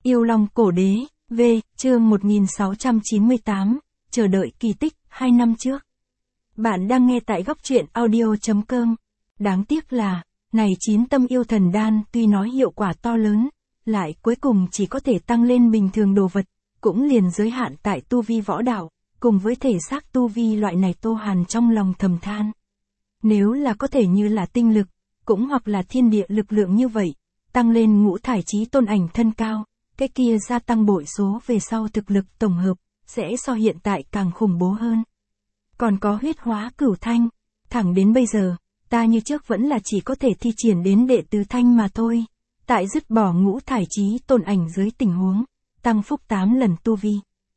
Yêu Long Cổ Đế, V, chương 1698, chờ đợi kỳ tích, 2 năm trước. Bạn đang nghe tại góc truyện audio.com. Đáng tiếc là, này 9 tâm yêu thần đan tuy nói hiệu quả to lớn, lại cuối cùng chỉ có thể tăng lên bình thường đồ vật, cũng liền giới hạn tại tu vi võ đạo, cùng với thể xác tu vi loại này Tô Hàn trong lòng thầm than. Nếu là có thể như là tinh lực, cũng hoặc là thiên địa lực lượng như vậy, tăng lên ngũ thải chí tôn ảnh thân cao, cái kia gia tăng bội số về sau thực lực tổng hợp, sẽ so hiện tại càng khủng bố hơn. Còn có huyết hóa cửu thanh, thẳng đến bây giờ, ta như trước vẫn là chỉ có thể thi triển đến đệ tứ thanh mà thôi. Tại dứt bỏ ngũ thải chí tôn ảnh dưới tình huống, tăng phúc 8 lần tu vi.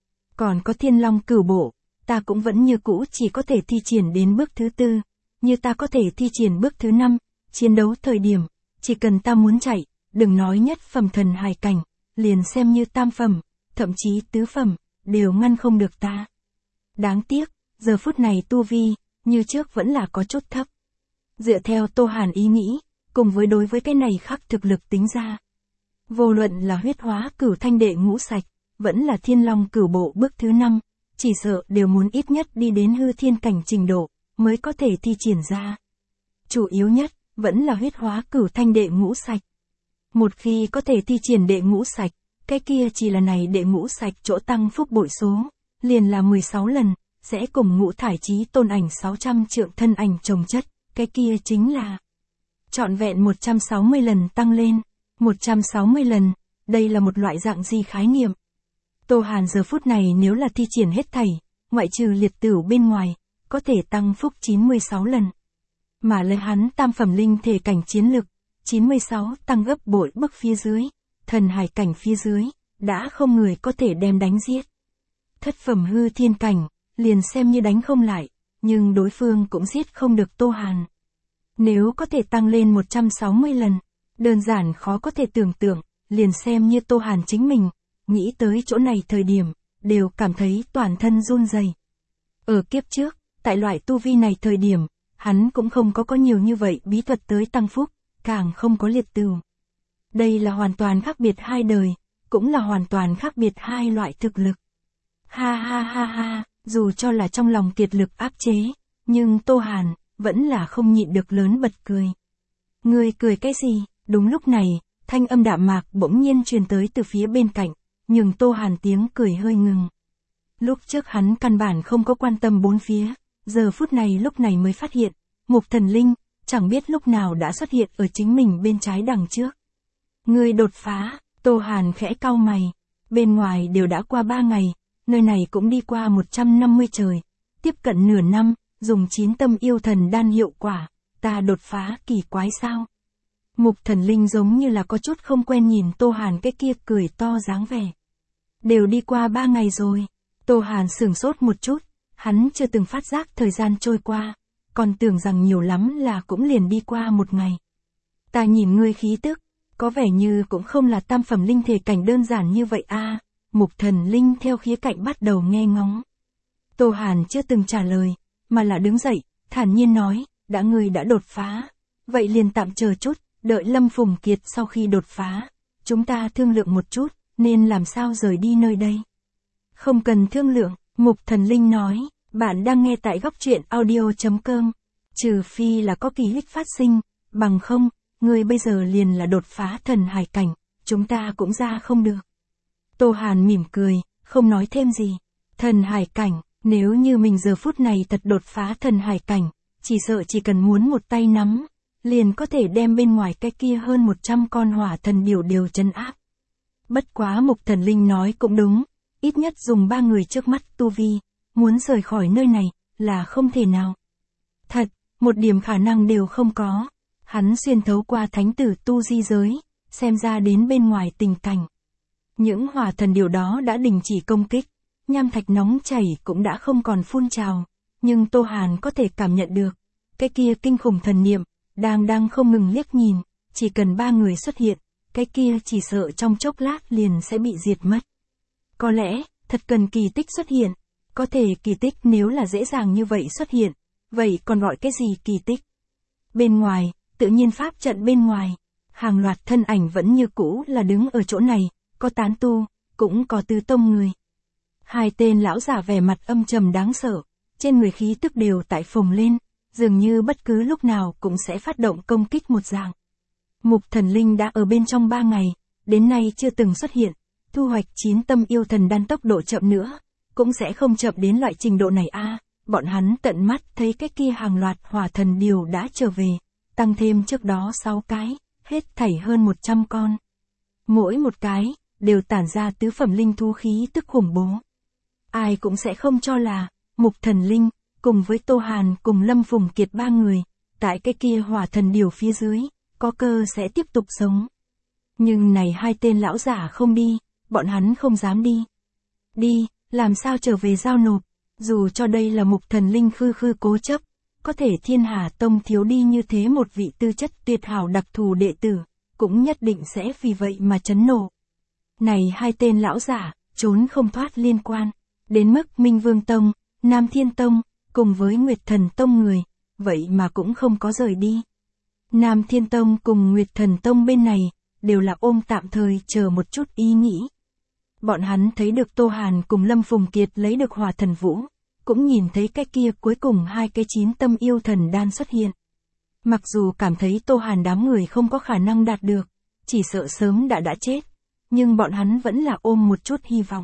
Còn có thiên long cửu bộ, ta cũng vẫn như cũ chỉ có thể thi triển đến bước thứ 4, như ta có thể thi triển bước thứ 5, chiến đấu thời điểm, chỉ cần ta muốn chạy, đừng nói nhất phẩm thần hài cảnh, liền xem như tam phẩm, thậm chí tứ phẩm, đều ngăn không được ta. Đáng tiếc, giờ phút này tu vi, như trước vẫn là có chút thấp. Dựa theo Tô Hàn ý nghĩ, cùng với đối với cái này khắc thực lực tính ra. Vô luận là huyết hóa cửu thanh đệ ngũ sạch, vẫn là thiên long cửu bộ bước thứ 5, chỉ sợ đều muốn ít nhất đi đến hư thiên cảnh trình độ, mới có thể thi triển ra. Chủ yếu nhất, vẫn là huyết hóa cửu thanh đệ ngũ sạch. Một khi có thể thi triển đệ ngũ sạch, cái kia chỉ là này đệ ngũ sạch chỗ tăng phúc bội số, liền là 16 lần, sẽ cùng ngũ thải chí tôn ảnh 600 trượng thân ảnh chồng chất, cái kia chính là trọn vẹn 160 lần tăng lên, 160 lần, đây là một loại dạng gì khái niệm. Tô Hàn giờ phút này nếu là thi triển hết thảy, ngoại trừ liệt tửu bên ngoài, có thể tăng phúc 96 lần. Mà lấy hắn tam phẩm linh thể cảnh chiến lực, 96 tăng gấp bội bức phía dưới, thần hải cảnh phía dưới, đã không người có thể đem đánh giết. Thất phẩm hư thiên cảnh, liền xem như đánh không lại, nhưng đối phương cũng giết không được Tô Hàn. Nếu có thể tăng lên 160 lần, đơn giản khó có thể tưởng tượng, liền xem như Tô Hàn chính mình, nghĩ tới chỗ này thời điểm, đều cảm thấy toàn thân run rẩy. Ở kiếp trước, tại loại tu vi này thời điểm, hắn cũng không có nhiều như vậy bí thuật tới tăng phúc, càng không có liệt tửu. Đây là hoàn toàn khác biệt hai đời, cũng là hoàn toàn khác biệt hai loại thực lực. Ha ha ha ha, dù cho là trong lòng kiệt lực áp chế, nhưng Tô Hàn, vẫn là không nhịn được lớn bật cười. Ngươi cười cái gì? Đúng lúc này, thanh âm đạm mạc bỗng nhiên truyền tới từ phía bên cạnh, nhưng Tô Hàn tiếng cười hơi ngừng. Lúc trước hắn căn bản không có quan tâm bốn phía, giờ phút này lúc này mới phát hiện, Mục Thần Linh, chẳng biết lúc nào đã xuất hiện ở chính mình bên trái đằng trước. Ngươi đột phá, Tô Hàn khẽ cau mày, bên ngoài đều đã qua 3 ngày, nơi này cũng đi qua 150 trời, tiếp cận nửa năm, dùng 9 tâm yêu thần đan hiệu quả, ta đột phá kỳ quái sao? Mục Thần Linh giống như là có chút không quen nhìn Tô Hàn cái kia cười to dáng vẻ. Đều đi qua 3 ngày rồi, Tô Hàn sửng sốt một chút, hắn chưa từng phát giác thời gian trôi qua, còn tưởng rằng nhiều lắm là cũng liền đi qua 1 ngày. Ta nhìn ngươi khí tức, có vẻ như cũng không là tam phẩm linh thể cảnh đơn giản như vậy a. Mục Thần Linh theo khía cạnh bắt đầu nghe ngóng. Tô Hàn chưa từng trả lời, mà là đứng dậy, thản nhiên nói, đã ngươi đã đột phá, vậy liền tạm chờ chút, đợi Lâm Phùng Kiệt sau khi đột phá, chúng ta thương lượng một chút, nên làm sao rời đi nơi đây. Không cần thương lượng, Mục Thần Linh nói, bạn đang nghe tại góc truyện audio.com, trừ phi là có kỳ hích phát sinh, bằng không, ngươi bây giờ liền là đột phá thần hải cảnh, chúng ta cũng ra không được. Tô Hàn mỉm cười, không nói thêm gì. Thần hải cảnh, nếu như mình giờ phút này thật đột phá thần hải cảnh, chỉ sợ chỉ cần muốn một tay nắm, liền có thể đem bên ngoài cái kia hơn 100 con hỏa thần điểu đều trấn áp. Bất quá Mục Thần Linh nói cũng đúng, ít nhất dùng 3 người trước mắt tu vi, muốn rời khỏi nơi này, là không thể nào. Thật, một điểm khả năng đều không có. Hắn xuyên thấu qua thánh tử tu di giới, xem ra đến bên ngoài tình cảnh. Những hỏa thần điều đó đã đình chỉ công kích, nham thạch nóng chảy cũng đã không còn phun trào, nhưng Tô Hàn có thể cảm nhận được, cái kia kinh khủng thần niệm, đang không ngừng liếc nhìn, chỉ cần 3 người xuất hiện, cái kia chỉ sợ trong chốc lát liền sẽ bị diệt mất. Có lẽ, thật cần kỳ tích xuất hiện, có thể kỳ tích nếu là dễ dàng như vậy xuất hiện, vậy còn gọi cái gì kỳ tích? Bên ngoài, tự nhiên pháp trận bên ngoài, hàng loạt thân ảnh vẫn như cũ là đứng ở chỗ này, có tán tu, cũng có tứ tông người. Hai tên lão giả vẻ mặt âm trầm đáng sợ, trên người khí tức đều tại phồng lên, dường như bất cứ lúc nào cũng sẽ phát động công kích một dạng. Mục Thần Linh đã ở bên trong 3 ngày, đến nay chưa từng xuất hiện, thu hoạch 9 tâm yêu thần đan tốc độ chậm nữa, cũng sẽ không chậm đến loại trình độ này a. Bọn hắn tận mắt thấy cái kia hàng loạt hỏa thần điều đã trở về, tăng thêm trước đó 6 cái, hết thảy hơn 100 con. Mỗi một cái, đều tản ra tứ phẩm linh thú khí tức khủng bố. Ai cũng sẽ không cho là, Mục Thần Linh, cùng với Tô Hàn cùng Lâm Phùng Kiệt 3 người, tại cái kia hỏa thần điều phía dưới, có cơ sẽ tiếp tục sống. Nhưng này hai tên lão giả không đi, bọn hắn không dám đi. Đi, làm sao trở về giao nộp, dù cho đây là Mục Thần Linh khư cố chấp, có thể Thiên Hà Tông thiếu đi như thế một vị tư chất tuyệt hảo đặc thù đệ tử, cũng nhất định sẽ vì vậy mà chấn nộ. Này hai tên lão giả, trốn không thoát liên quan, đến mức Minh Vương Tông, Nam Thiên Tông, cùng với Nguyệt Thần Tông người, vậy mà cũng không có rời đi. Nam Thiên Tông cùng Nguyệt Thần Tông bên này, đều là ôm tạm thời chờ một chút ý nghĩ. Bọn hắn thấy được Tô Hàn cùng Lâm Phùng Kiệt lấy được hỏa thần vũ, cũng nhìn thấy cái kia cuối cùng hai cái 9 tâm yêu thần đan xuất hiện. Mặc dù cảm thấy Tô Hàn đám người không có khả năng đạt được, chỉ sợ sớm đã chết, nhưng bọn hắn vẫn là ôm một chút hy vọng.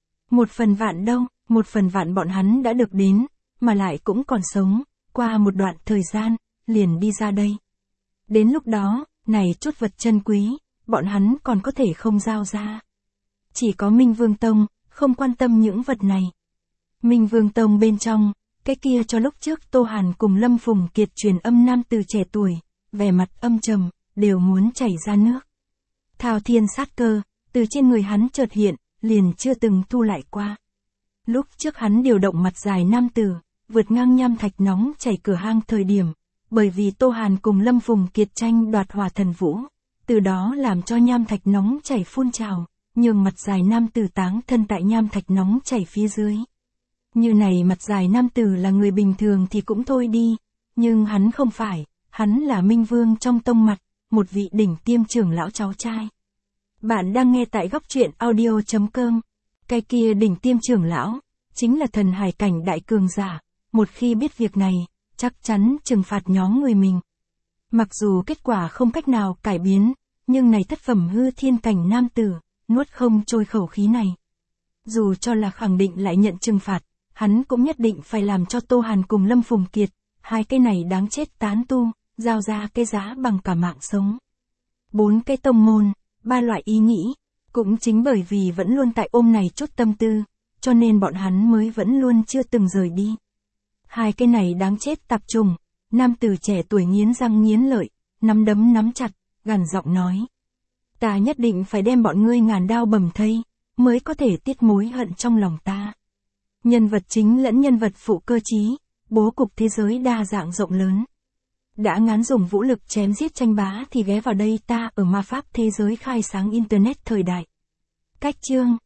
1/1000 đâu, 1/1000 bọn hắn đã được đến, mà lại cũng còn sống, qua một đoạn thời gian, liền đi ra đây. Đến lúc đó, này chút vật chân quý, bọn hắn còn có thể không giao ra. Chỉ có Minh Vương Tông, không quan tâm những vật này. Minh Vương Tông bên trong, cái kia cho lúc trước Tô Hàn cùng Lâm Phùng Kiệt truyền âm nam từ trẻ tuổi, vẻ mặt âm trầm, đều muốn chảy ra nước. Thao thiên sát cơ, từ trên người hắn chợt hiện, liền chưa từng thu lại qua. Lúc trước hắn điều động mặt dài nam tử, vượt ngang nham thạch nóng chảy cửa hang thời điểm, bởi vì Tô Hàn cùng Lâm Phùng Kiệt tranh đoạt hỏa thần vũ, từ đó làm cho nham thạch nóng chảy phun trào, nhường mặt dài nam tử táng thân tại nham thạch nóng chảy phía dưới. Như này mặt dài nam tử là người bình thường thì cũng thôi đi, nhưng hắn không phải, hắn là Minh Vương trong tông mặt, một vị đỉnh tiêm trưởng lão cháu trai. Bạn đang nghe tại góc truyện audio.com. Cái kia đỉnh tiêm trưởng lão, chính là thần hải cảnh đại cường giả, một khi biết việc này, chắc chắn trừng phạt nhóm người mình. Mặc dù kết quả không cách nào cải biến, nhưng này thất phẩm hư thiên cảnh nam tử, nuốt không trôi khẩu khí này. Dù cho là khẳng định lại nhận trừng phạt, hắn cũng nhất định phải làm cho Tô Hàn cùng Lâm Phùng Kiệt, hai cái này đáng chết tán tu, giao ra cái giá bằng cả mạng sống. 4 cái tông môn, 3 loại ý nghĩ, cũng chính bởi vì vẫn luôn tại ôm này chút tâm tư, cho nên bọn hắn mới vẫn luôn chưa từng rời đi. Hai cái này đáng chết tạp trùng, nam tử trẻ tuổi nghiến răng nghiến lợi, nắm đấm nắm chặt, gằn giọng nói. Ta nhất định phải đem bọn ngươi ngàn đao bầm thây, mới có thể tiết mối hận trong lòng ta. Nhân vật chính lẫn nhân vật phụ cơ trí, bố cục thế giới đa dạng rộng lớn. Đã ngán dùng vũ lực chém giết tranh bá thì ghé vào đây ta ở ma pháp thế giới khai sáng internet thời đại. Cách chương